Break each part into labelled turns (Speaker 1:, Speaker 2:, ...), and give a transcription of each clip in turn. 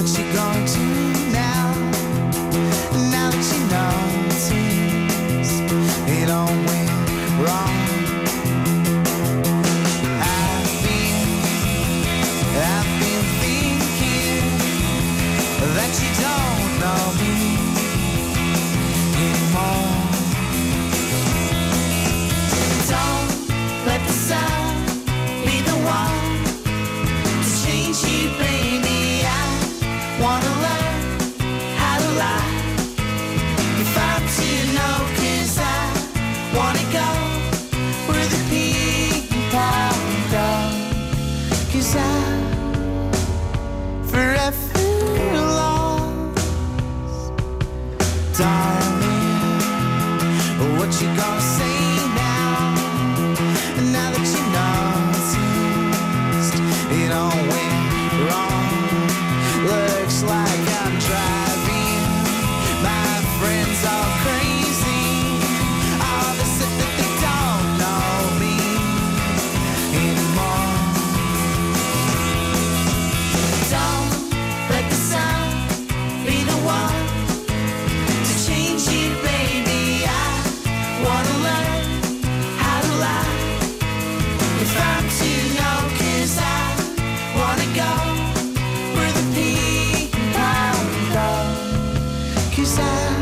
Speaker 1: what you gonna do now? Now that you notice it all went wrong. I've been thinking that you don't know me anymore. Don't let the sun be the one to change you, baby. I wanna learn how to lie if I'm to know, 'cause I wanna go where the people go, 'cause I'm forever lost, darling. What you gonna say now? Now that you noticed it all went wrong. Looks like I'm driving my friends all crazy. All they said that they don't know me anymore. Don't let the sun be the one to change you, baby. I wanna learn how to lie if I'm to know, 'cause I wanna go where the people go, 'cause I'm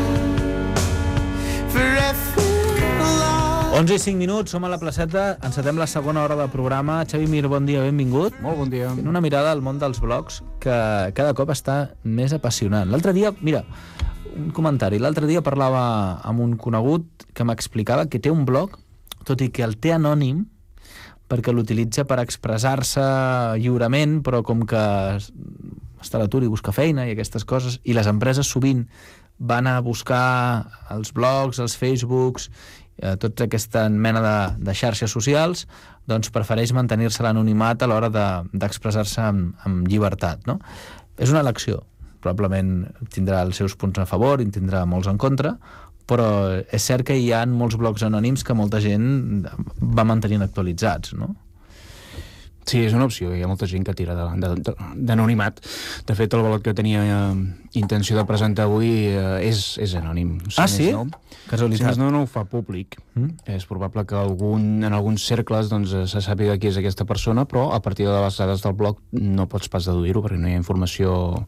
Speaker 1: forever lost.
Speaker 2: 11 i 5 minuts, som a la placeta, encetem la segona hora del programa. Xavi Mir, bon dia, benvingut.
Speaker 3: Molt bon dia.
Speaker 2: Fent una mirada al món dels blogs que cada cop està més apassionant. L'altre dia, mira, un comentari, l'altre dia parlava amb un conegut que m'explicava que té un blog, tot i que el té anònim, perquè l'utilitza per expressar-se lliurement, però com que està a l'atur i busca feina i aquestes coses, i les empreses sovint van a buscar els blogs, els Facebooks, tota aquesta mena de xarxes socials, doncs prefereix mantenir-se l'anonimat a l'hora d'expressar-se amb llibertat, no? És una elecció. Probablement tindrà els seus punts a favor i en tindrà molts en contra, però és cert que hi ha molts blogs anònims que molta gent va mantenint actualitzats, no?
Speaker 3: Sí, és una opció. Hi ha molta gent que tira d'anonimat. De fet, el blog que tenia intenció de presentar avui és anònim.
Speaker 2: Sí? Casualitat.
Speaker 3: Si no ho fa públic. És probable que en alguns cercles se sàpiga qui és aquesta persona, però a partir de les dades del blog no pots pas deduir-ho perquè no hi ha informació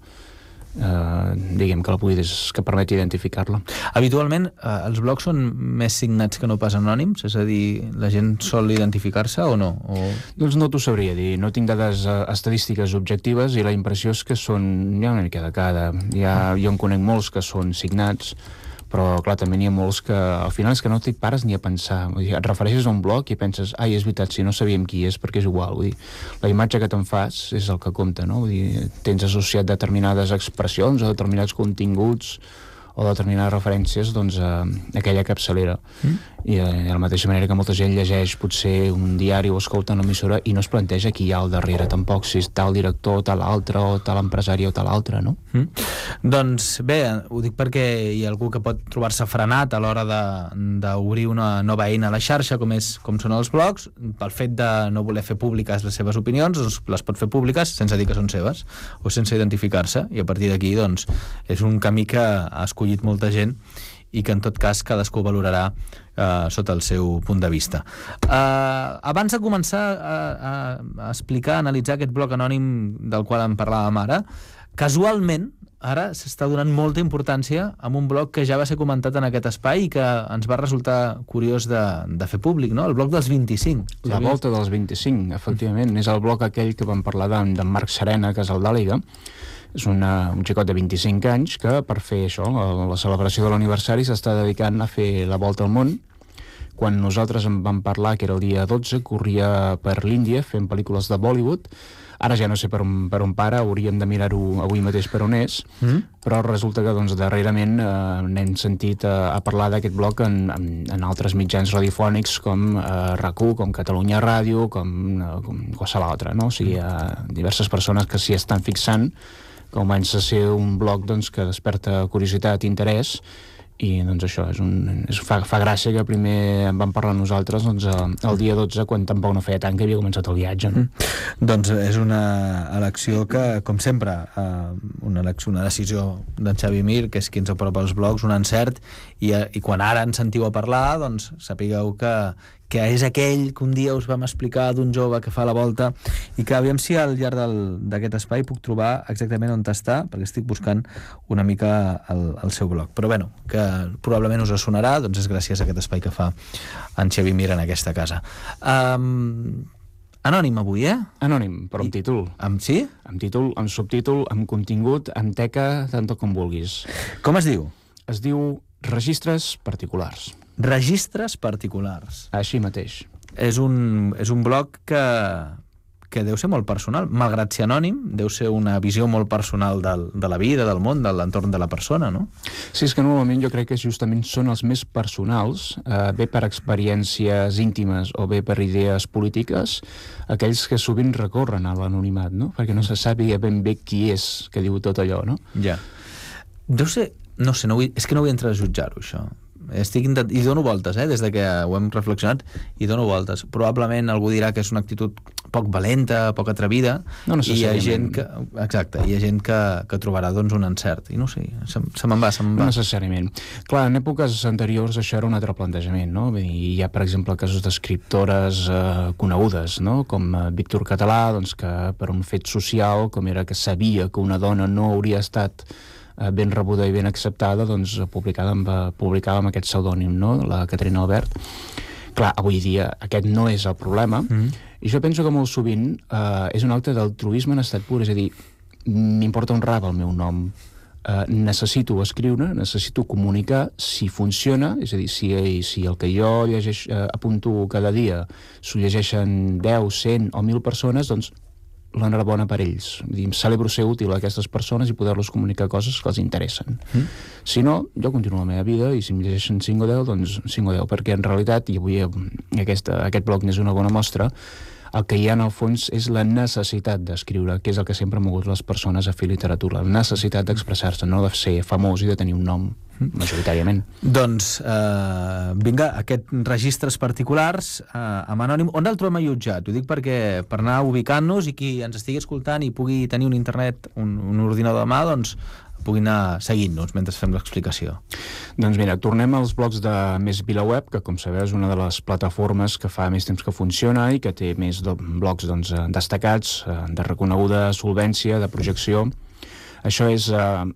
Speaker 3: diguem que permeti identificar-la.
Speaker 2: Habitualment els blogs són més signats que no pas anònims? És a dir, la gent sol identificar-se o no?
Speaker 3: Doncs no t'ho sabria dir. No tinc dades estadístiques objectives i la impressió és que hi ha una mica de cada. Jo en conec molts que són signats, però clar, també n'hi ha molts que al final és que no t'hi pares ni a pensar. Vull dir, et refereixes a un blog i penses, és veritat, si no sabíem qui és, perquè és igual. Vull dir, la imatge que te'n fas és el que compta, no? Vull dir, tens associat determinades expressions o determinats continguts o determinades referències a aquella capçalera. I de la mateixa manera que molta gent llegeix potser un diari o escolta una emissora i no es planteja qui hi ha al darrere tampoc, si és tal director, tal altre, o tal empresari o tal altre, no?
Speaker 2: Doncs bé, ho dic perquè hi ha algú que pot trobar-se frenat a l'hora d'obrir una nova eina a la xarxa, com són els blogs. Pel fet de no voler fer públiques les seves opinions, doncs les pot fer públiques sense dir que són seves o sense identificar-se, i a partir d'aquí doncs és un camí que ha escollit molta gent i que en tot cas cadascú valorarà sota el seu punt de vista. Abans de començar a explicar, a analitzar aquest blog anònim del qual en parlàvem ara, casualment ara s'està donant molta importància amb un blog que ja va ser comentat en aquest espai i que ens va resultar curiós de fer públic, no? El blog dels 25.
Speaker 3: La volta dels 25, efectivament. És el blog aquell que vam parlar d'en Marc Serena, que és el d'Àliga. És un xicot de 25 anys que per fer això, la celebració de l'aniversari, s'està dedicant a fer la volta al món. Quan nosaltres en vam parlar, que era el dia 12, corria per l'Índia fent pel·lícules de Bollywood. Ara ja no sé per on para, hauríem de mirar-ho avui mateix per on és, però resulta que darrerament n'hem sentit a parlar d'aquest blog en altres mitjans radiofònics com RAC1, com Catalunya Ràdio, com qualsevol altre, no? O sigui, hi ha diverses persones que s'hi estan fixant, comença a ser un blog que desperta curiositat i interès, i doncs això fa gràcia que primer en vam parlar nosaltres doncs, el dia 12, quan tampoc no feia tant que havia començat el viatge, no?
Speaker 2: Doncs és una elecció que, com sempre, una decisió d'en Xavi Mir, que és qui ens apropa als blogs, un encert, i quan ara ens sentiu a parlar, doncs sapigueu que és aquell que un dia us vam explicar d'un jove que fa la volta, i que aviam si al llarg d'aquest espai puc trobar exactament on està, perquè estic buscant una mica el seu blog. Però bueno, que probablement us sonarà, doncs és gràcies a aquest espai que fa en Xavi Mir en aquesta casa. Anònim avui,
Speaker 3: Anònim, però amb títol.
Speaker 2: Sí?
Speaker 3: Amb títol, amb subtítol, amb contingut, amb teca, tant com vulguis.
Speaker 2: Com es diu?
Speaker 3: Es diu Registres Particulars.
Speaker 2: Registres Particulars.
Speaker 3: Així mateix.
Speaker 2: És un blog que deu ser molt personal. Malgrat ser anònim, deu ser una visió molt personal de la vida, del món, de l'entorn de la persona, no?
Speaker 3: Sí, és que normalment jo crec que justament són els més personals, bé per experiències íntimes o bé per idees polítiques, aquells que sovint recorren a l'anonimat, no? Perquè no se sàpiga ben bé qui és que diu tot allò, no?
Speaker 2: Ja. Deu ser... No sé, és que no vull entrar a jutjar-ho, això. I dono voltes, des de que ho hem reflexionat, i dono voltes. Probablement algú dirà que és una actitud poc valenta, poc atrevida,
Speaker 3: no
Speaker 2: i hi ha gent que... Exacte, hi ha gent que trobarà doncs un encert, i no sé, se me'n va.
Speaker 3: No necessàriament. Clar, en èpoques anteriors això era un altre plantejament, no? Hi ha, per exemple, casos d'escriptores conegudes, no? Com Víctor Català, doncs, que per un fet social, com era que sabia que una dona no hauria estat ben rebuda i ben acceptada, doncs publicava amb aquest pseudònim, no? La Caterina Albert. Clar, avui dia aquest no és el problema, i jo penso que molt sovint és un acte d'altruisme en estat pur, és a dir, m'importa un rave el meu nom, necessito escriure, necessito comunicar, si funciona, és a dir, si el que jo apunto cada dia s'ho llegeixen 10, 100 o 1.000 persones, doncs l'enhorabona per ells. Celebro ser útil a aquestes persones i poder-los comunicar coses que els interessen. Si no, jo continuo la meva vida, i si em llegeixen 5 o 10, doncs 5 o 10, perquè en realitat, i avui aquest blog n'és una bona mostra, el que hi ha en el fons és la necessitat d'escriure, que és el que sempre han mogut les persones a fer literatura, la necessitat d'expressar-se, no de ser famós i de tenir un nom, majoritàriament.
Speaker 2: Doncs, vinga, aquests registres particulars amb anònim, on el trobem allotjat? Ho dic perquè per anar ubicant-nos i qui ens estigui escoltant i pugui tenir un internet, un ordinador de mà, doncs pugui anar seguint-nos mentre fem l'explicació.
Speaker 3: Doncs mira, tornem als blogs de Més VilaWeb, que com sabeu és una de les plataformes que fa més temps que funciona i que té més blogs destacats, de reconeguda solvència, de projecció. Això és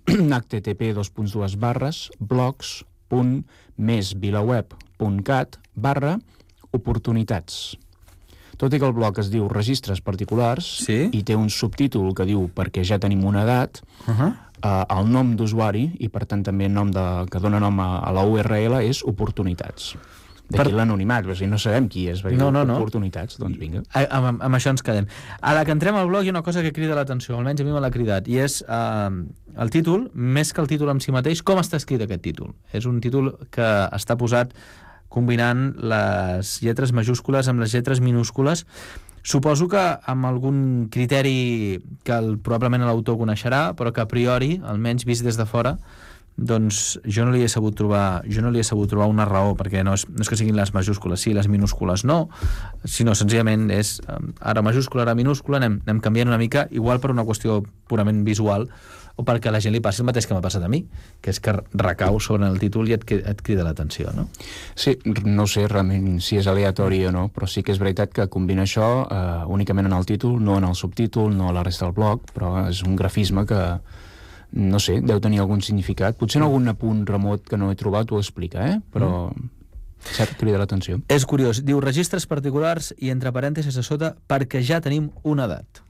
Speaker 3: http://blogs.mesvilaweb.cat/oportunitats. Tot i que el blog es diu Registres Particulars, i té un subtítol que diu perquè ja tenim una edat, el nom d'usuari, i per tant també el nom que dona nom a la URL, és Oportunitats. D'aquí l'anonimat, no sabem qui és. Oportunitats, doncs vinga.
Speaker 2: Amb això ens quedem. A la que entrem al blog hi ha una cosa que crida l'atenció, almenys a mi me l'ha cridat, i és el títol, més que el títol en si mateix, com està escrit aquest títol. És un títol que està posat combinant les lletres majúscules amb les lletres minúscules. Suposo que amb algun criteri que probablement l'autor coneixerà, però que a priori, almenys vist des de fora, doncs jo no li he sabut trobar una raó, perquè no és que siguin les majúscules sí, les minúscules no, sinó senzillament és ara majúscula, ara minúscula, anem canviant una mica, igual per una qüestió purament visual, o perquè a la gent li passi el mateix que m'ha passat a mi, que és que recau sobre el títol i et crida l'atenció, no?
Speaker 3: Sí, no sé realment si és aleatori o no, però sí que és veritat que combina això únicament en el títol, no en el subtítol, no a la resta del blog, però és un grafisme que, no sé, deu tenir algun significat. Potser en algun apunt remot que no he trobat ho explica, però cert, crida l'atenció.
Speaker 2: És curiós, diu registres particulars i entre parèntesis a sota perquè ja tenim una edat.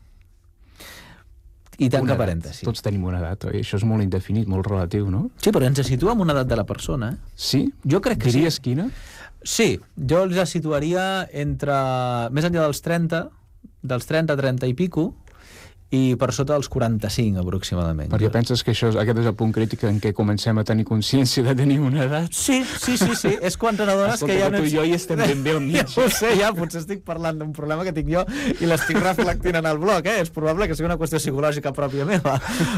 Speaker 2: I tanca parèntesis.
Speaker 3: Tots tenim una edat, oi? Això és molt indefinit, molt relatiu, no?
Speaker 2: Sí, però ens situa en una edat de la persona.
Speaker 3: Sí?
Speaker 2: Jo crec que
Speaker 3: diries
Speaker 2: sí.
Speaker 3: Quina?
Speaker 2: Sí, jo els situaria entre més enllà dels 30, 30 i pico, i per sota dels 45 aproximadament.
Speaker 3: Perquè penses que aquest és el punt crític en què comencem a tenir consciència de tenir una edat?
Speaker 2: Sí. És quan te n'adones que ja no ets...
Speaker 3: tu i jo hi estem ben bé al mig.
Speaker 2: Ja ho sé, potser estic parlant d'un problema que tinc jo i l'estic reflectint en el blog, És probable que sigui una qüestió psicològica pròpia meva.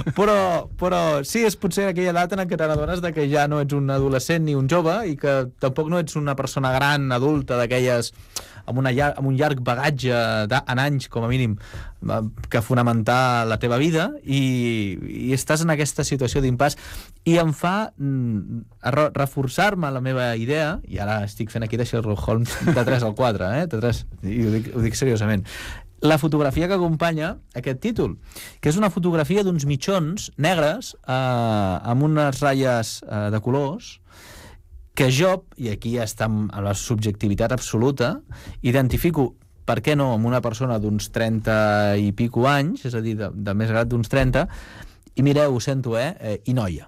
Speaker 2: Però sí, és potser aquella edat en què te n'adones que ja no ets un adolescent ni un jove i que tampoc no ets una persona gran, adulta, d'aquelles amb un llarg bagatge en anys, com a mínim, que fonamentar la teva vida, i estàs en aquesta situació d'impàs, i em fa reforçar-me la meva idea, i ara estic fent aquí de Sherlock Holmes de 3 al 4, de 3, i ho dic seriosament. La fotografia que acompanya aquest títol, que és una fotografia d'uns mitjons negres amb unes ratlles de colors, que jo, i aquí ja està a la subjectivitat absoluta, identifico, per què no, amb una persona d'uns 30 i pico anys, és a dir, de més edat d'uns 30, i mireu, ho sento, i noia.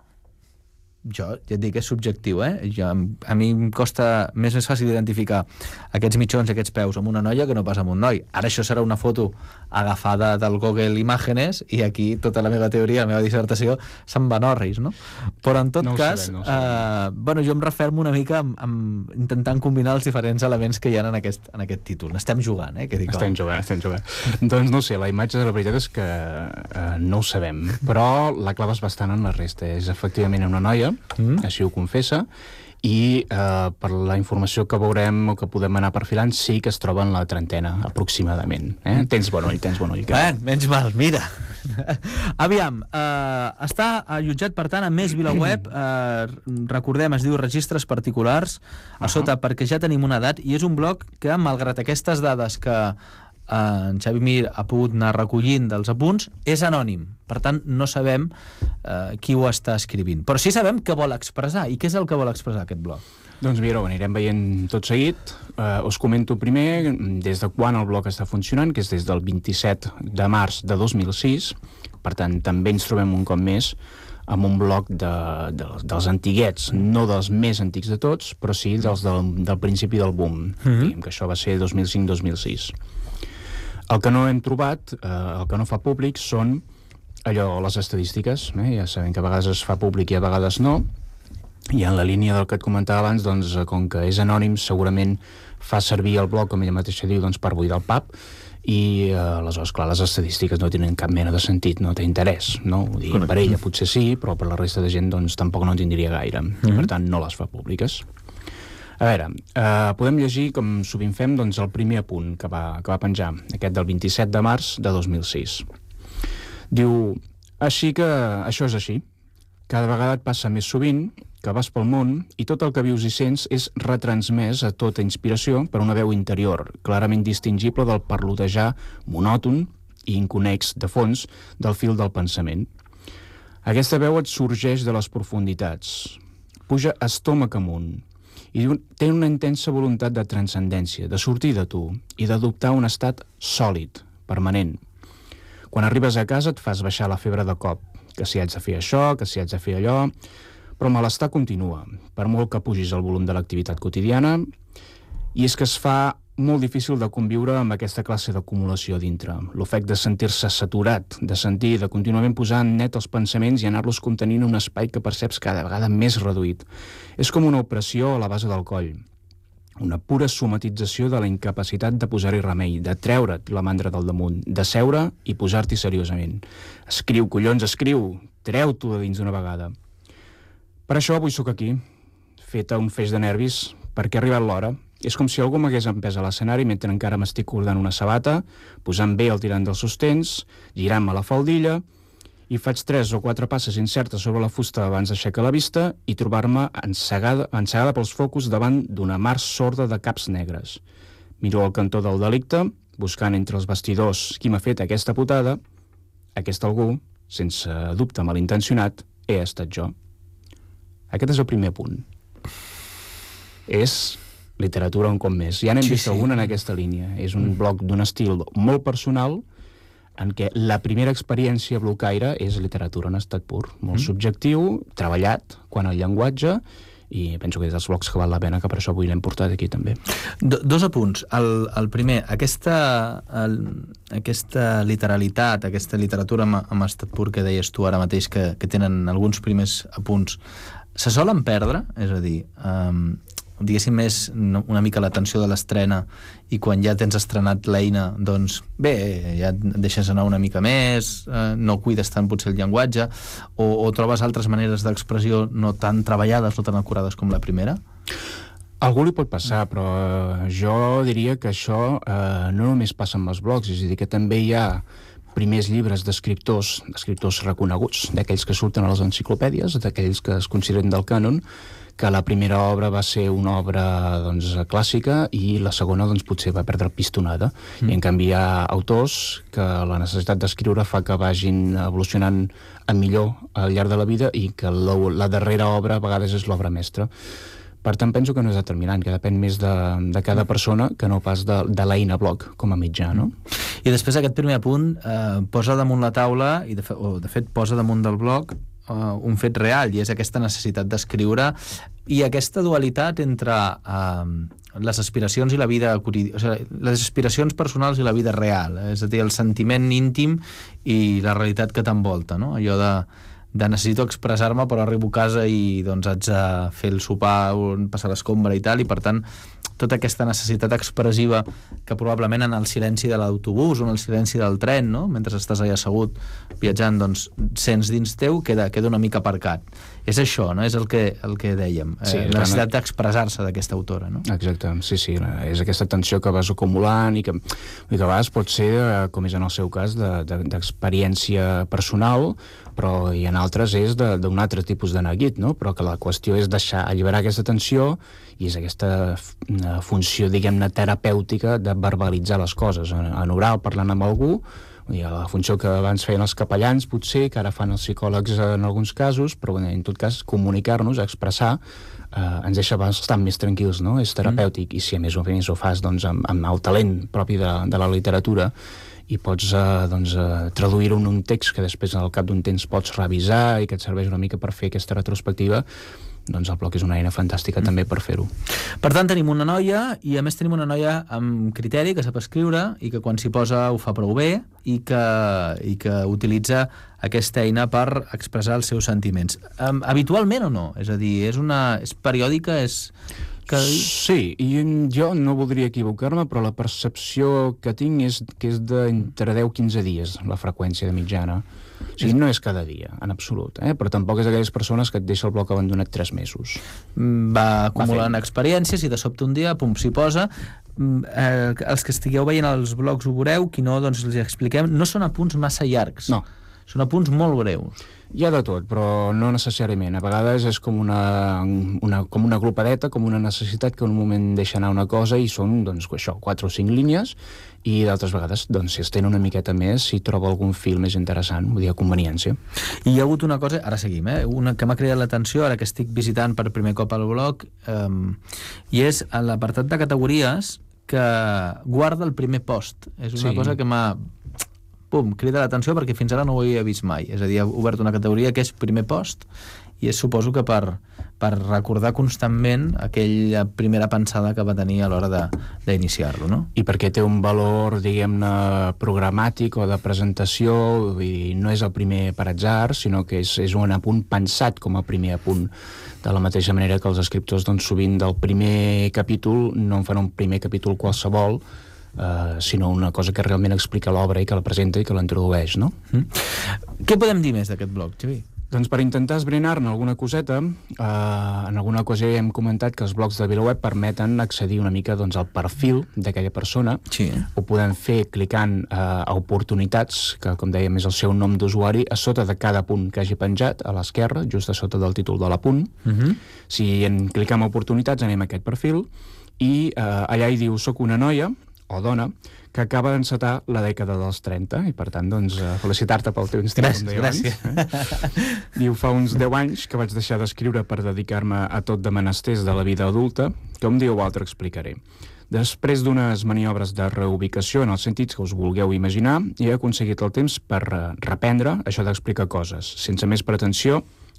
Speaker 2: Jo, ja et dic, és subjectiu, a mi em costa més fàcil identificar aquests mitjons, aquests peus amb una noia que no pas amb un noi. Ara això serà una foto agafada del Google Imágenes i aquí tota la meva teoria, la meva dissertació se'n van orris, no? Però en tot cas, jo em refermo una mica amb intentant combinar els diferents elements que hi ha en aquest títol. Estem jugant,
Speaker 3: Estem jugant. Doncs no sé, la imatge de la veritat és que no ho sabem, però la claves bastant en la resta. És efectivament una noia, així ho confessa, i per la informació que veurem o que podem anar perfilant, sí que es troba en la trentena, aproximadament. Tens bon ull.
Speaker 2: Menys mal, mira. Aviam, està allotjat, per tant, a Més VilaWeb, recordem, es diu Registres Particulars, a sota, perquè ja tenim una edat, i és un blog que, malgrat aquestes dades que en Xavi Mir ha pogut anar recollint dels apunts, és anònim. Per tant, no sabem qui ho està escrivint. Però sí sabem què vol expressar. I què és el que vol expressar aquest blog?
Speaker 3: Doncs mira, ho anirem veient tot seguit. Us comento primer des de quan el blog està funcionant, que és des del 27 de març de 2006. Per tant, també ens trobem un cop més amb un blog dels antiguets, no dels més antics de tots, però sí dels del principi del boom. Diguem que això va ser 2005-2006. El que no hem trobat, el que no fa públic, són les estadístiques. Ja sabem que a vegades es fa públic i a vegades no. I en la línia del que et comentava abans, doncs, com que és anònim, segurament fa servir el blog, com ella mateixa diu, per buidar el pap, i aleshores, clar, les estadístiques no tenen cap mena de sentit, no té interès, no? Ho diguem per ella, potser sí, però per la resta de gent doncs tampoc no en tindria gaire. Per tant, no les fa públiques. A veure, podem llegir, com sovint fem, doncs, el primer apunt que va penjar, aquest del 27 de març de 2006. Diu, així que això és així. Cada vegada et passa més sovint que vas pel món i tot el que vius i sents és retransmès a tota inspiració per una veu interior, clarament distingible del parlotejar monòton i inconex de fons del fil del pensament. Aquesta veu et sorgeix de les profunditats, puja estómac amunt, i té una intensa voluntat de transcendència, de sortir de tu i d'adoptar un estat sòlid, permanent. Quan arribes a casa et fas baixar la febre de cop, que si haig de fer això, que si haig de fer allò, però el malestar continua, per molt que pugis el volum de l'activitat quotidiana, i és que es fa molt difícil de conviure amb aquesta classe d'acumulació dintre. L'ofec de sentir-se saturat, de sentir, de contínuament posar en net els pensaments i anar-los contenint en un espai que perceps cada vegada més reduït. És com una opressió a la base del coll. Una pura somatització de la incapacitat de posar-hi remei, de treure't la mandra del damunt, de seure i posar-t'hi seriosament. Escriu, collons, escriu! Treu-t'ho de dins d'una vegada. Per això avui sóc aquí, feta un feix de nervis, perquè ha arribat l'hora. És com si algú m'hagués empès a l'escenari mentre encara m'estic cordant una sabata, posant bé el tirant dels sostens, girant-me la faldilla, i faig 3 o 4 passes incertes sobre la fusta abans d'aixecar la vista i trobar-me encegada pels focus davant d'una mar sorda de caps negres. Miro al cantó del delicte, buscant entre els vestidors qui m'ha fet aquesta putada. Aquest algú, sense dubte malintencionat, he estat jo. Aquest és el primer punt. És literatura un cop més. Ja n'hem vist alguna en aquesta línia. És un blog d'un estil molt personal en què la primera experiència blocaire és literatura en estat pur. Molt subjectiu, treballat quant al llenguatge i penso que és dels blogs que val la pena, que per això avui l'hem portat aquí també.
Speaker 2: Dos apunts. El primer, aquesta literalitat, aquesta literatura amb estat pur que deies tu ara mateix, que tenen alguns primers apunts, se solen perdre? És a dir, diguéssim, és una mica la tensió de l'estrena i quan ja tens estrenat l'eina, doncs bé, ja et deixes anar una mica més, no cuides tant potser el llenguatge, o trobes altres maneres d'expressió no tan treballades, no tan acurades com la primera?
Speaker 3: Algú li pot passar, però jo diria que això no només passa amb els blogs, és a dir, que també hi ha primers llibres d'escriptors reconeguts, d'aquells que surten a les enciclopèdies, d'aquells que es consideren del cànon, que la primera obra va ser una obra doncs, clàssica i la segona doncs, potser va perdre pistonada. I en canvi hi ha autors que la necessitat d'escriure fa que vagin evolucionant a millor al llarg de la vida i que la darrera obra a vegades és l'obra mestra. Per tant, penso que no és determinant, que depèn més de cada persona que no pas de l'eina blog com a mitjà, no?
Speaker 2: I després aquest primer apunt posa damunt la taula, de fet posa damunt del blog, un fet real, i és aquesta necessitat d'escriure i aquesta dualitat entre les aspiracions i la vida quotidiana, o sigui, les aspiracions personals i la vida real, és a dir, el sentiment íntim i la realitat que t'envolta, no? Allò de necessito expressar-me però arribo a casa i doncs haig de fer el sopar o passar l'escombra i tal, i per tant tota aquesta necessitat expressiva que probablement en el silenci de l'autobús o en el silenci del tren, no? Mentre estàs allà assegut viatjant, doncs sents dins teu, queda una mica aparcat. És això, no? És el que dèiem, sí, la necessitat d'expressar-se d'aquesta autora, no?
Speaker 3: Exacte, sí, és aquesta tensió que vas acumulant i que a vegades pot ser, com és en el seu cas, d'experiència personal, però i en altres és d'un altre tipus de neguit, no? Però que la qüestió és alliberar aquesta tensió i és aquesta funció, diguem-ne, terapèutica de verbalitzar les coses, en oral, parlant amb algú, la funció que abans feien els capellans, potser, que ara fan els psicòlegs en alguns casos, però en tot cas comunicar-nos, expressar, ens deixa bastant més tranquils, no? És terapèutic, i si a més ho fas doncs, amb el talent propi de la literatura, i pots traduir-ho en un text que després al cap d'un temps pots revisar i que et serveix una mica per fer aquesta retrospectiva, doncs el blog és una eina fantàstica també per fer-ho.
Speaker 2: Per tant, tenim una noia, i a més tenim una noia amb criteri, que sap escriure i que quan s'hi posa ho fa prou bé i que utilitza aquesta eina per expressar els seus sentiments. Habitualment o no? És a dir, és periòdica,
Speaker 3: Sí, i jo no voldria equivocar-me, però la percepció que tinc és que és d'entre 10 i 15 dies la freqüència de mitjana. O sigui, no és cada dia, en absolut, però tampoc és d'aquelles persones que et deixa el bloc abandonat 3 mesos.
Speaker 2: Va acumulant experiències i de sobte un dia, pum, s'hi posa. Els que estigueu veient els blogs ho veureu, qui no, doncs els expliquem. No són apunts massa llargs.
Speaker 3: No.
Speaker 2: Són apunts molt breus.
Speaker 3: Hi ha de tot, però no necessàriament. A vegades és com una glopadeta, com una necessitat que en un moment deixa anar una cosa i són, doncs, això, 4 o 5 línies, i d'altres vegades, doncs, si estén una miqueta més, si troba algun fil més interessant, vull dir, a conveniència.
Speaker 2: I hi ha hagut una cosa, ara seguim, una que m'ha cridat l'atenció, ara que estic visitant per primer cop el blog, i és en l'apartat de categories que guarda el primer post. És una cosa que m'ha... crida l'atenció perquè fins ara no ho havia vist mai. És a dir, ha obert una categoria que és primer post i és, suposo que per recordar constantment aquella primera pensada que va tenir a l'hora d'iniciar-lo, no?
Speaker 3: I perquè té un valor, diguem-ne, programàtic o de presentació, i no és el primer per atzar, sinó que és un apunt pensat com a primer apunt. De la mateixa manera que els escriptors, doncs, sovint del primer capítol no en fan un primer capítol qualsevol, sinó una cosa que realment explica l'obra i que la presenta i que l'introdueix, no?
Speaker 2: Què podem dir més d'aquest blog, Xavi?
Speaker 3: Doncs per intentar esbrinar-ne alguna coseta, en alguna ocasió ja hem comentat que els blogs de VilaWeb permeten accedir una mica doncs, al perfil d'aquella persona.
Speaker 2: Sí.
Speaker 3: Ho podem fer clicant a oportunitats, que com dèiem és el seu nom d'usuari, a sota de cada punt que hagi penjat, a l'esquerra, just a sota del títol de l'apunt. Si clicam a oportunitats anem a aquest perfil i allà hi diu soc una noia o dona, que acaba d'encetar la dècada dels 30, i per tant, doncs, felicitar-te pel teu Instagram.
Speaker 2: Gràcies.
Speaker 3: Diu, fa uns 10 anys que vaig deixar d'escriure per dedicar-me a tot de menesters de la vida adulta, que un dia o altre explicaré. Després d'unes maniobres de reubicació en els sentits que us vulgueu imaginar, he aconseguit el temps per reprendre això d'explicar coses, sense més pretensió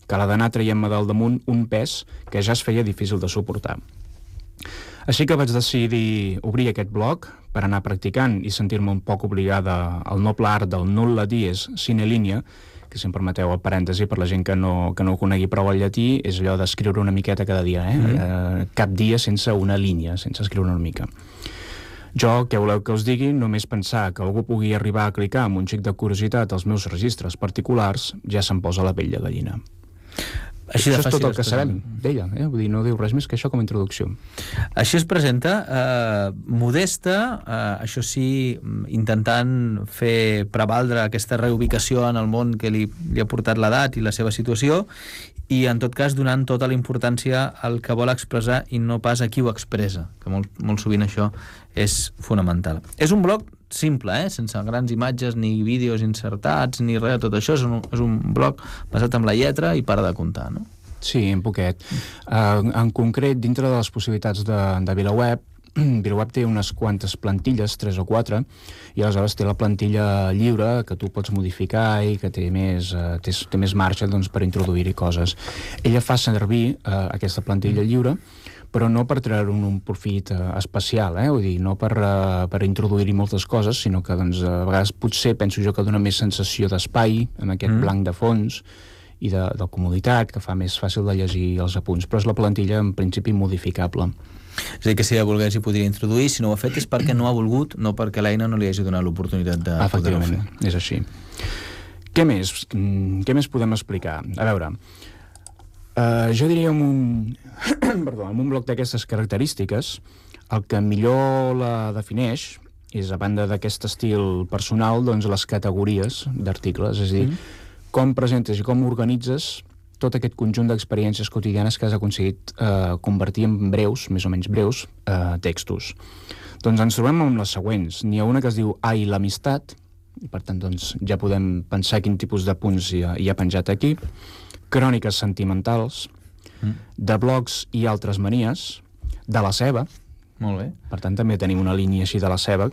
Speaker 3: que l'ha d'anar traient-me del damunt un pes que ja es feia difícil de suportar. Així que vaig decidir obrir aquest blog per anar practicant i sentir-me un poc obligada al noble art del nulla dies sine linea, que si em permeteu el parèntesi per la gent que no conegui prou el llatí, és allò d'escriure una miqueta cada dia, cap dia sense una línia, sense escriure una mica. Jo, què voleu que us digui? Només pensar que algú pugui arribar a clicar amb un xic de curiositat als meus registres particulars ja se'm posa la pell de gallina. Això és tot el que sabem d'ella, vull dir, no diu res més que això com a introducció.
Speaker 2: Així es presenta, modesta, això sí, intentant fer prevaldre aquesta reubicació en el món que li ha portat l'edat i la seva situació, i en tot cas donant tota la importància al que vol expressar i no pas a qui ho expressa, que molt sovint això és fonamental. És un blog simple, sense grans imatges ni vídeos insertats ni res de tot això, és un blog basat en la lletra i para de comptar, no?
Speaker 3: Sí, un poquet. En concret, dintre de les possibilitats de VilaWeb, VilaWeb té unes quantes plantilles, 3 o 4, i aleshores té la plantilla lliure que tu pots modificar i que té més marge per introduir-hi coses. Ella fa servir aquesta plantilla lliure, però no per treure un profit especial, vull dir, no per introduir-hi moltes coses, sinó que a vegades potser penso jo que dona més sensació d'espai amb aquest blanc de fons i de comoditat, que fa més fàcil de llegir els apunts, però és la plantilla en principi modificable.
Speaker 2: És a dir, que si ella volgués hi podria introduir, si no ho ha fet és perquè no ha volgut, no perquè l'eina no li hagi donat l'oportunitat de poder-ho fer.
Speaker 3: Efectivament, és així. Què més podem explicar? A veure, jo diria amb un bloc d'aquestes característiques, el que millor la defineix és, a banda d'aquest estil personal, doncs les categories d'articles, és a dir, com presentes i com organitzes tot aquest conjunt d'experiències quotidianes que has aconseguit convertir en breus, més o menys breus, textos. Doncs ens trobem amb les següents. N'hi ha una que es diu Ai, l'amistat, i per tant doncs, ja podem pensar quin tipus de punts hi ha penjat aquí. Cròniques sentimentals, de blogs i altres manies, de la ceba.
Speaker 2: Molt bé.
Speaker 3: Per tant, també tenim una línia així de la ceba.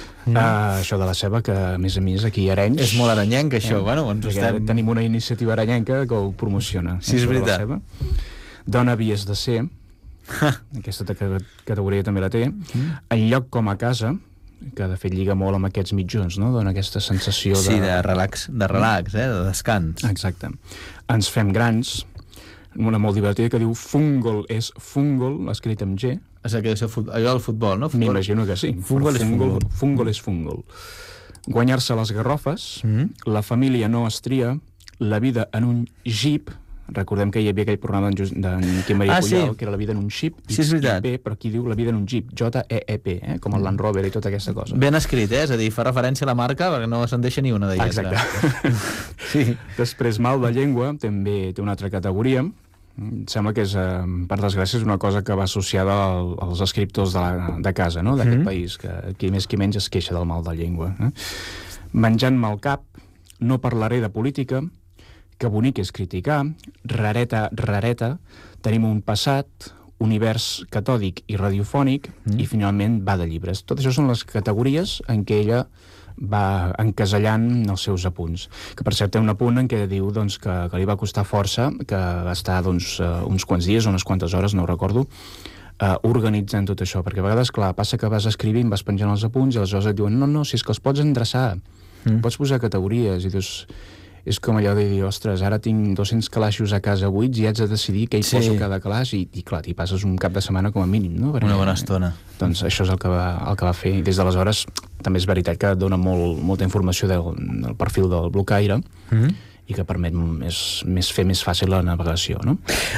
Speaker 3: Això de la ceba, que a més aquí a Arenys...
Speaker 2: És molt aranyenc, això. Bueno,
Speaker 3: tenim una iniciativa aranyenca que ho promociona.
Speaker 2: Sí, és veritat.
Speaker 3: Dona havies de ser, aquesta categoria també la té. En lloc com a casa, que de fet lliga molt amb aquests mitjons, no? Dona aquesta sensació de...
Speaker 2: Sí, de relax, de descans.
Speaker 3: Exacte. Ens fem grans, una molt divertida que diu Fungol és Fungol, escrit amb G.
Speaker 2: És allò del futbol, no?
Speaker 3: M'imagino que sí. Fungol és Fungol. Guanyar-se les garrofes, la família no es tria, la vida en un jeep. Recordem que hi havia aquell programa d'en Quim Maria Pujol, que era la vida en un jeep,
Speaker 2: sí, és veritat.
Speaker 3: però aquí diu la vida en un jeep, J-E-E-P, com el Land Rover i tota aquesta cosa.
Speaker 2: Ben escrit, és a dir, fa referència a la marca perquè no se'n deixa ni una de lletra.
Speaker 3: Exacte.
Speaker 2: Sí.
Speaker 3: Després, mal de llengua, també té una altra categoria. Em sembla que és, per desgràcia, és una cosa que va associada als escriptors de casa, no? D'aquest país, que qui més qui menys es queixa del mal de llengua. Menjant-me el cap, no parlaré de política, que bonic és criticar, rareta, tenim un passat, univers catòdic i radiofònic, i finalment va de llibres. Tot això són les categories en què ella va encasellant els seus apunts. Que per cert té un apunt en què diu doncs, que li va costar força, que va estar doncs, uns quants dies o unes quantes hores, no ho recordo, organitzant tot això, perquè a vegades, clar, passa que vas escrivint, vas penjant els apunts i aleshores et diuen no, si és que els pots endreçar, pots posar categories, i dius... És com allò de dir, ostres, ara tinc 200 calaixos a casa buits i haig de decidir què hi poso cada calaix i clar, t'hi passes un cap de setmana com a mínim, no?
Speaker 2: Una bona estona.
Speaker 3: Doncs això és el que va fer. I des d'aleshores també és veritat que dona molta informació del perfil del blocaire i que permet fer més fàcil la navegació, no?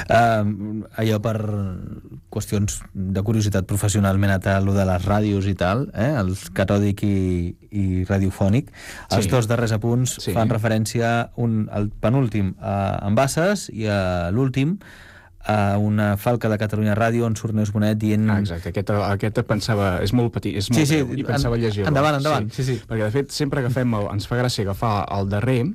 Speaker 2: Allò per qüestions de curiositat professional m'he anat a allò de les ràdios i tal, el catòdic i radiofònic. Els dos darrers apunts fan referència al penúltim a Embasses i a l'últim a una falca de Catalunya Ràdio on surt Neus Bonet dient...
Speaker 3: Exacte, aquest pensava... És molt petit, és molt breu, i pensava llegir-lo.
Speaker 2: Endavant. Sí.
Speaker 3: Perquè de fet sempre ens fa gràcia agafar el darrer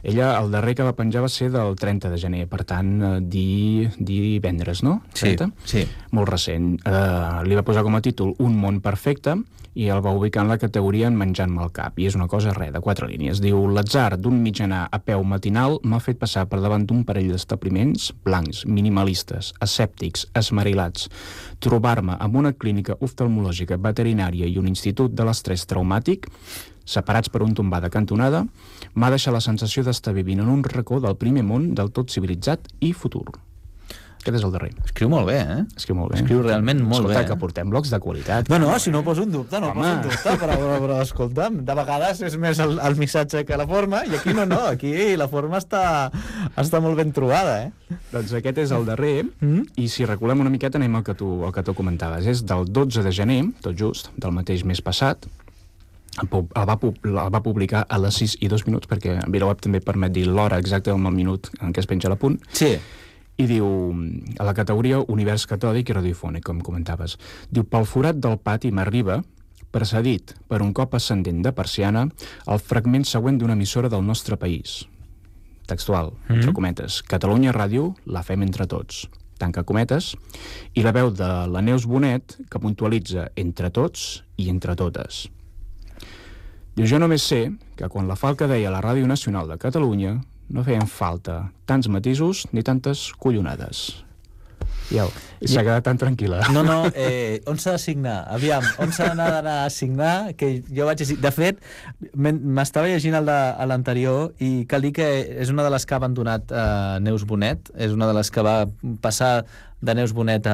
Speaker 3: Ella, el darrer que va penjar va ser del 30 de gener, per tant, divendres, no? 30?
Speaker 2: Sí.
Speaker 3: Molt recent. Li va posar com a títol Un món perfecte i el va ubicar en la categoria En menjant-me el cap, i és una cosa, de 4 línies. Diu, l'atzar d'un mitjanar a peu matinal m'ha fet passar per davant d'un parell d'establiments blancs, minimalistes, escèptics, esmerilats. Trobar-me amb una clínica oftalmològica veterinària i un institut de l'estrès traumàtic, separats per un tombar de cantonada, m'ha deixat la sensació d'estar vivint en un racó del primer món del tot civilitzat i futur. Aquest és el darrer.
Speaker 2: Escriu molt bé, eh?
Speaker 3: Escriu molt bé.
Speaker 2: Escriu realment molt bé.
Speaker 3: Escolta, que portem blocs de qualitat.
Speaker 2: No, si no poso un dubte, però escolta'm, de vegades és més el missatge que la forma, i aquí no, aquí la forma està molt ben trobada, eh?
Speaker 3: Doncs aquest és el darrer, i si reculem una miqueta anem al que tu comentaves. És del 12 de gener, tot just, del mateix mes passat. El va publicar a les 6:02, perquè VilaWeb també permet dir l'hora exacta del minut en què es penja l'apunt.
Speaker 2: Sí.
Speaker 3: I diu, a la categoria Univers catòdic i radiofònic, com comentaves, diu, pel forat del pati m'arriba, precedit per un cop ascendent de persiana, el fragment següent d'una emissora del nostre país. Textual, entre cometes, Catalunya Ràdio, la fem entre tots, tanca cometes, i la veu de la Neus Bonet, que puntualitza entre tots i entre totes. Diu, jo només sé que quan la Falca deia a la Ràdio Nacional de Catalunya no feien falta tants matisos ni tantes collonades. S'ha quedat tan tranquil·la.
Speaker 2: No, on s'ha de signar? Aviam, on s'ha d'anar a signar? Que jo vaig llegir... De fet, m'estava llegint l'anterior i cal dir que és una de les que ha abandonat Neus Bonet, és una de les que va passar de Neus Bonet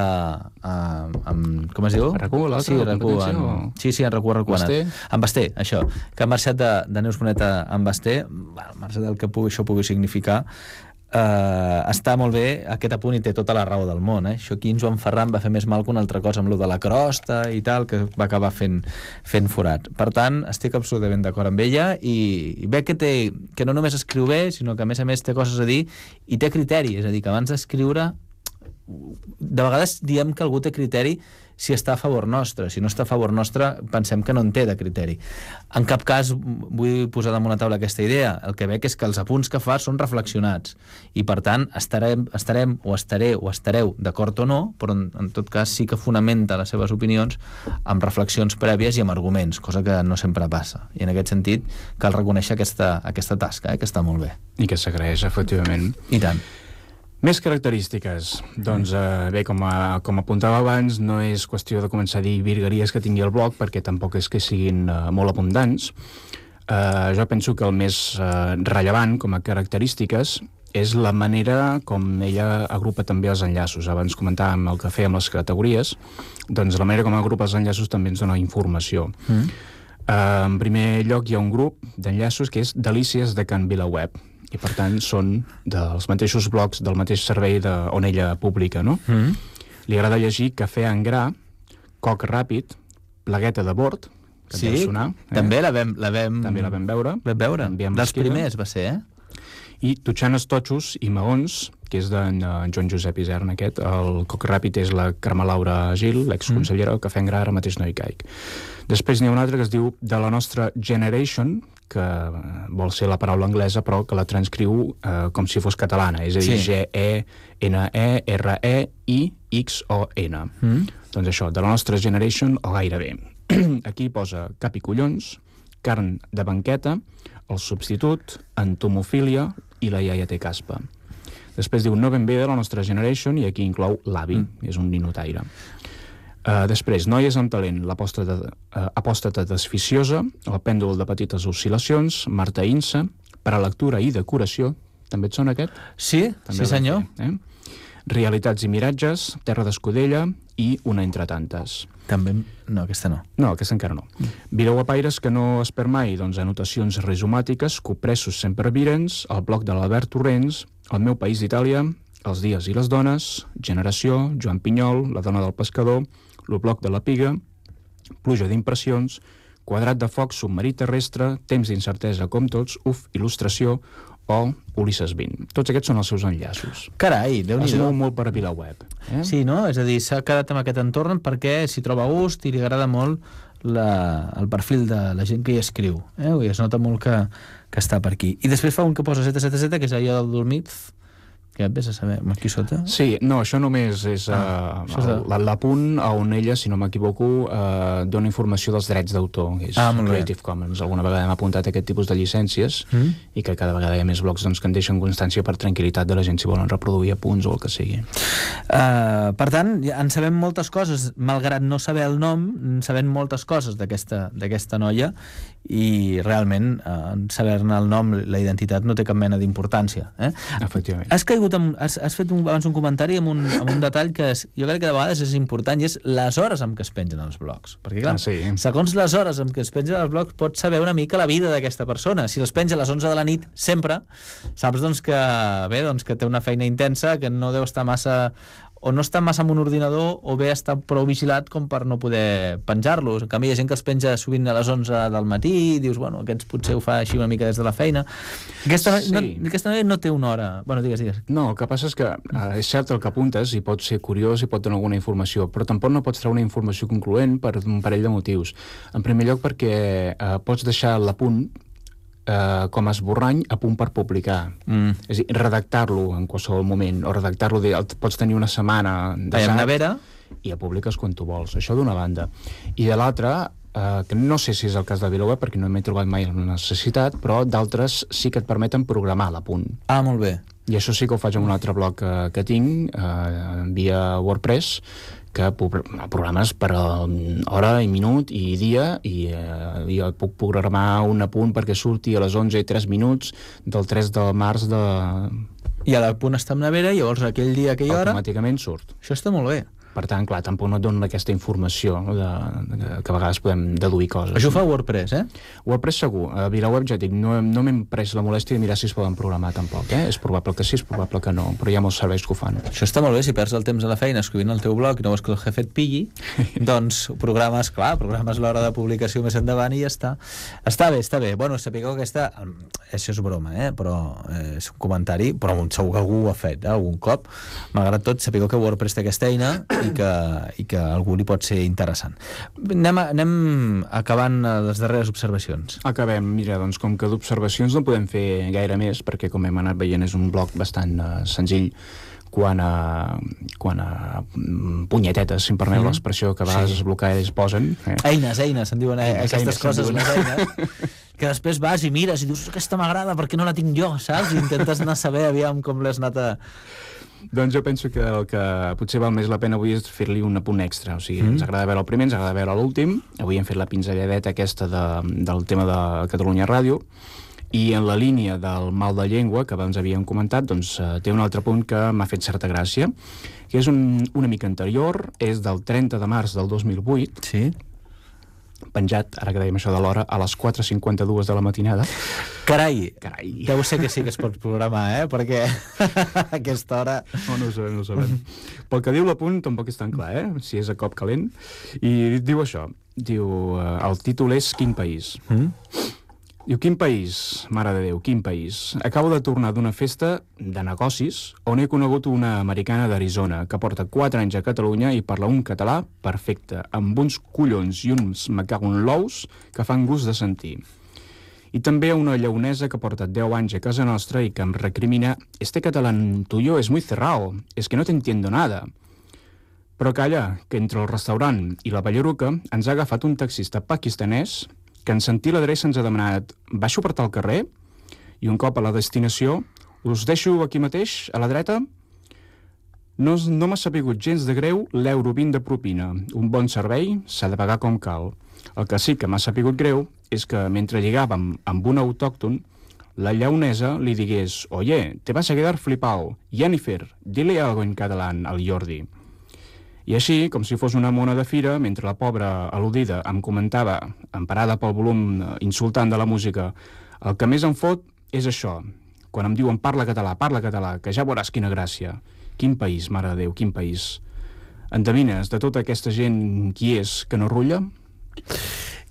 Speaker 2: com es diu?
Speaker 3: A RAC1,
Speaker 2: sí, RAC1. Sí, en RAC1. En Basté, això. Que ha marxat de Neus Bonet en Basté, al marge del que això pugui significar. Està molt bé aquest apunt i té tota la raó del món, Això aquí en Joan Ferran va fer més mal que una altra cosa amb lo de la crosta i tal, que va acabar fent forat. Per tant, estic absolutament d'acord amb ella i veig que no només escriu bé, sinó que a més té coses a dir i té criteri, és a dir, que abans d'escriure de vegades diem que algú té criteri si està a favor nostre. Si no està a favor nostre, pensem que no en té de criteri. En cap cas vull posar damunt la taula aquesta idea. El que veig és que els apunts que fa són reflexionats i, per tant, estareu d'acord o no, però en tot cas sí que fonamenta les seves opinions amb reflexions prèvies i amb arguments, cosa que no sempre passa. I en aquest sentit cal reconèixer aquesta tasca, que està molt bé.
Speaker 3: I que s'agraeix, efectivament.
Speaker 2: I tant.
Speaker 3: Més característiques. Doncs bé, com apuntava abans, no és qüestió de començar a dir virgueries que tingui el blog, perquè tampoc és que siguin molt abundants. Jo penso que el més rellevant com a característiques és la manera com ella agrupa també els enllaços. Abans comentàvem el que feia amb les categories, doncs la manera com agrupa els enllaços també ens dona informació. En primer lloc hi ha un grup d'enllaços que és Delícies de Can VilaWeb, i per tant són dels mateixos blogs del mateix servei on ella publica, no? Li agrada llegir Cafè en gra, Coc ràpid, Plagueta de bord, que
Speaker 2: sí,
Speaker 3: deu sonar.
Speaker 2: També la vam
Speaker 3: veure.
Speaker 2: Dels primers va ser,
Speaker 3: I Totxanes totxos i maons, que és d'en Joan Josep Isern aquest. El Coc ràpid és la Carme Laura Gil, l'exconsellera, el Cafè en gra ara mateix no hi caic. Després n'hi ha un altre que es diu De la nostra generation, que vol ser la paraula anglesa però que la transcriu com si fos catalana, és a dir, G-E-N-E-R-E-I-X-O-N. Doncs això, de la nostra generation o gairebé. Aquí posa cap i collons, carn de banqueta, el substitut, entomofília i la iaia té caspa. Després diu no ben bé de la nostra generation i aquí inclou l'avi, és un ninotaire. Després, Noies amb talent, l'apòstata desficiosa, el pèndol de petites oscil·lacions, Marta Insa, per a lectura i decoració, també et sona aquest?
Speaker 2: Sí, sí senyor.
Speaker 3: Realitats i miratges, Terra d'Escudella i Una entre tantes.
Speaker 2: També... No, aquesta no.
Speaker 3: No, aquesta encara no. Vileuapaires que no es perd mai, doncs anotacions rizomàtiques, copressos sempre virens, el blog de l'Albert Torrents, El meu país d'Itàlia, Els dies i les dones, Generació, Joan Pinyol, La dona del pescador, el bloc de la Piga, Pluja d'impressions, Quadrat de foc, Submarí terrestre, Temps d'incertesa com tots, Il·lustració o Ulisses 20. Tots aquests són els seus enllaços.
Speaker 2: Carai, Déu-n'hi-do.
Speaker 3: Es mou molt per a VilaWeb.
Speaker 2: Sí, no? És a dir, s'ha quedat amb aquest entorn perquè s'hi troba a gust i li agrada molt el perfil de la gent que hi escriu, i es nota molt que està per aquí. I després fa un que posa 777, que és allò del dormit, que et ves a saber, aquí sota?
Speaker 3: Sí, no, això només és l'apunt on ella, si no m'equivoco, dona informació dels drets d'autor, que és Creative Commons. Alguna vegada hem apuntat aquest tipus de llicències i que cada vegada hi ha més blogs que en deixen constància per tranquil·litat de la gent si volen reproduir apunts o el que sigui.
Speaker 2: Per tant, en sabem moltes coses, malgrat no saber el nom, en sabem moltes coses d'aquesta noia i realment saber-ne el nom, la identitat, no té cap mena d'importància.
Speaker 3: Efectivament.
Speaker 2: Has fet abans un comentari amb un detall que jo crec que de vegades és important i és les hores amb què es pengen els blogs. Perquè clar, segons les hores amb què es pengen els blogs pots saber una mica la vida d'aquesta persona. Si els penja a les 11 de la nit sempre, saps que té una feina intensa, que no deu estar massa o no està massa en un ordinador o bé està prou vigilat com per no poder penjar-los. En canvi hi ha gent que els penja sovint a les 11 del matí i dius, bueno, aquests potser ho fa així una mica des de la feina. Aquesta noia no té una hora. Bueno, digues.
Speaker 3: No, el que passa és que és cert el que apuntes i pot ser curiós i pot donar alguna informació, però tampoc no pots treure una informació concloent per un parell de motius. En primer lloc perquè pots deixar l'apunt com a esborrany a punt per publicar. És a dir, redactar-lo en qualsevol moment, o redactar-lo, pots tenir una setmana
Speaker 2: nevera
Speaker 3: i el publiques quan tu vols. Això d'una banda. I de l'altra, que no sé si és el cas de VilaWeb, perquè no m'he trobat mai la necessitat, però d'altres sí que et permeten programar l'apunt.
Speaker 2: Molt bé.
Speaker 3: I això sí que ho faig en un altre blog que tinc, via WordPress, que programes per hora i minut i dia i jo puc programar un apunt perquè surti a les 11 i 3 minuts del 3 de març de...
Speaker 2: I l'apunt està en nevera i llavors aquell dia, aquella hora...
Speaker 3: Automàticament surt.
Speaker 2: Això està molt bé.
Speaker 3: Per tant, clar, tampoc no et donen aquesta informació que a vegades podem deduir coses.
Speaker 2: Això ho fa WordPress,
Speaker 3: WordPress segur. A VilaWeb, ja dic, no m'hem pres la molèstia de mirar si es poden programar tampoc, És probable que sí, és probable que no, però hi ha molts serveis que ho fan.
Speaker 2: Això està molt bé, si perds el temps a la feina escrivint el teu blog i no vols que el jefe et pilli, doncs programes l'hora de publicació més endavant i ja està. Està bé. Bueno, sapigueu que aquesta... Això és broma, però és un comentari, però segur que algú ho ha fet, algun cop. Malgrat tot, sapigueu que WordPress té aquesta eina i que a algú li pot ser interessant. Anem acabant les darreres observacions.
Speaker 3: Acabem. Mira, doncs com que d'observacions no podem fer gaire més, perquè com hem anat veient és un blog bastant senzill quan a punyetetes, si em permet l'expressió, que a vegades es bloqueja i es posen.
Speaker 2: Eines, se'n diuen aquestes coses, les eines. Que després vas i mires i dius, aquesta m'agrada, perquè no la tinc jo, saps? I intentes anar a saber aviam com l'has anat a...
Speaker 3: Doncs jo penso que el que potser val més la pena avui és fer-li un apunt extra. O sigui, ens agrada veure el primer, ens agrada veure l'últim. Avui hem fet la pinzelladeta aquesta del tema de Catalunya Ràdio. I en la línia del mal de llengua, que abans havíem comentat, doncs té un altre punt que m'ha fet certa gràcia, que és una mica anterior, és del 30 de març del 2008.
Speaker 2: Sí.
Speaker 3: Penjat, ara que dèiem això de l'hora, a les 4:52 de la matinada.
Speaker 2: Carai. Deu ser que sí que es pot programar, perquè a aquesta hora...
Speaker 3: No ho sabem. Pel que diu l'apunt tampoc és tan clar, si és a cop calent. I diu això, el títol és Quin país? Diu, quin país, mare de Déu, quin país. Acabo de tornar d'una festa de negocis on he conegut una americana d'Arizona que porta 4 anys a Catalunya i parla un català perfecte, amb uns collons i uns me cago en l'ous que fan gust de sentir. I també una lleonesa que porta 10 anys a casa nostra i que em recrimina «Este catalán tuyo es muy cerrado, es que no te entiendo nada». Però calla, que entre el restaurant i la Balleruca ens ha agafat un taxista pakistanès que en sentir l'adreça ens ha demanat «Baixo per tal carrer?» i un cop a la destinació «Us deixo aquí mateix, a la dreta?» No m'ha sapigut gens de greu l'euro 20 de propina. Un bon servei s'ha de pagar com cal. El que sí que m'ha sapigut greu és que mentre lligàvem amb un autòcton, la lleonesa li digués «Oye, te vas a quedar flipao. Jennifer, dile algo en catalán al Jordi». I així, com si fos una mona de fira, mentre la pobra al·ludida em comentava, emparada pel volum insultant de la música, el que més em fot és això, quan em diuen parla català, que ja veuràs quina gràcia. Quin país, mare de Déu, quin país. Endevines de tota aquesta gent qui és que no rulla?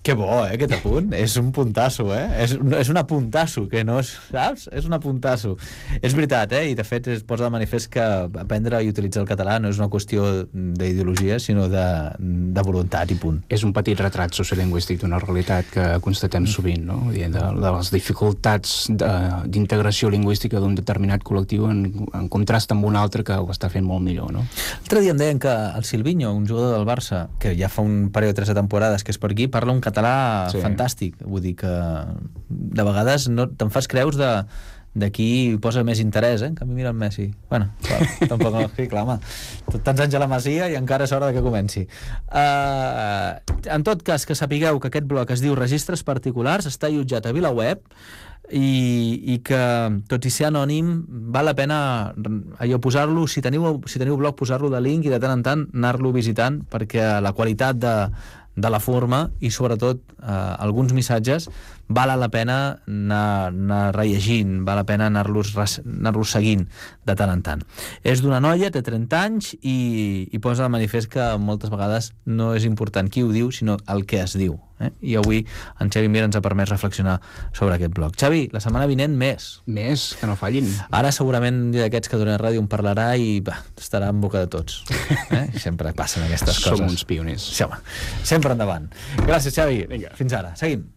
Speaker 2: Que bo, aquest apunt. És un puntasso, És un apuntasso, que no és... Saps? És un apuntasso. És veritat, I de fet es posa de manifest que aprendre i utilitzar el català no és una qüestió d'ideologia, sinó de voluntat i punt.
Speaker 3: És un petit retrat sociolingüístic d'una realitat que constatem sovint, no? De les dificultats d'integració lingüística d'un determinat col·lectiu en contrast amb un altre que ho està fent molt millor, no?
Speaker 2: L'altre dia em deien que el Silvinho, un jugador del Barça, que ja fa un parell o tres de temporades que és per aquí, parla un català fantàstic. Vull dir que de vegades no te'n fas creus de qui posa més interès, En canvi mira el Messi. Bueno, clar, tampoc sí, clar, home. Tants anys a la Masia i encara és hora que comenci. En tot cas, que sapigueu que aquest bloc es diu Registres Particulars, està allotjat a VilaWeb, i que, tot i ser anònim, val la pena allò posar-lo, si teniu blog, posar-lo de link i de tant en tant anar-lo visitant, perquè la qualitat de la forma i sobretot alguns missatges val la pena anar rellegint, val la pena anar-los seguint de tant en tant. És d'una noia, té 30 anys i posa de manifest que moltes vegades no és important qui ho diu, sinó el que es diu. I avui en Xavi Mir ens ha permès reflexionar sobre aquest blog. Xavi, la setmana vinent més,
Speaker 3: que no fallin.
Speaker 2: Ara segurament d'aquests que donen ràdio en parlarà i estarà en boca de tots. Sempre passen aquestes coses.
Speaker 3: Som uns pioners.
Speaker 2: Sí, home. Sempre endavant. Gràcies, Xavi.
Speaker 3: Vinga.
Speaker 2: Fins ara. Seguim.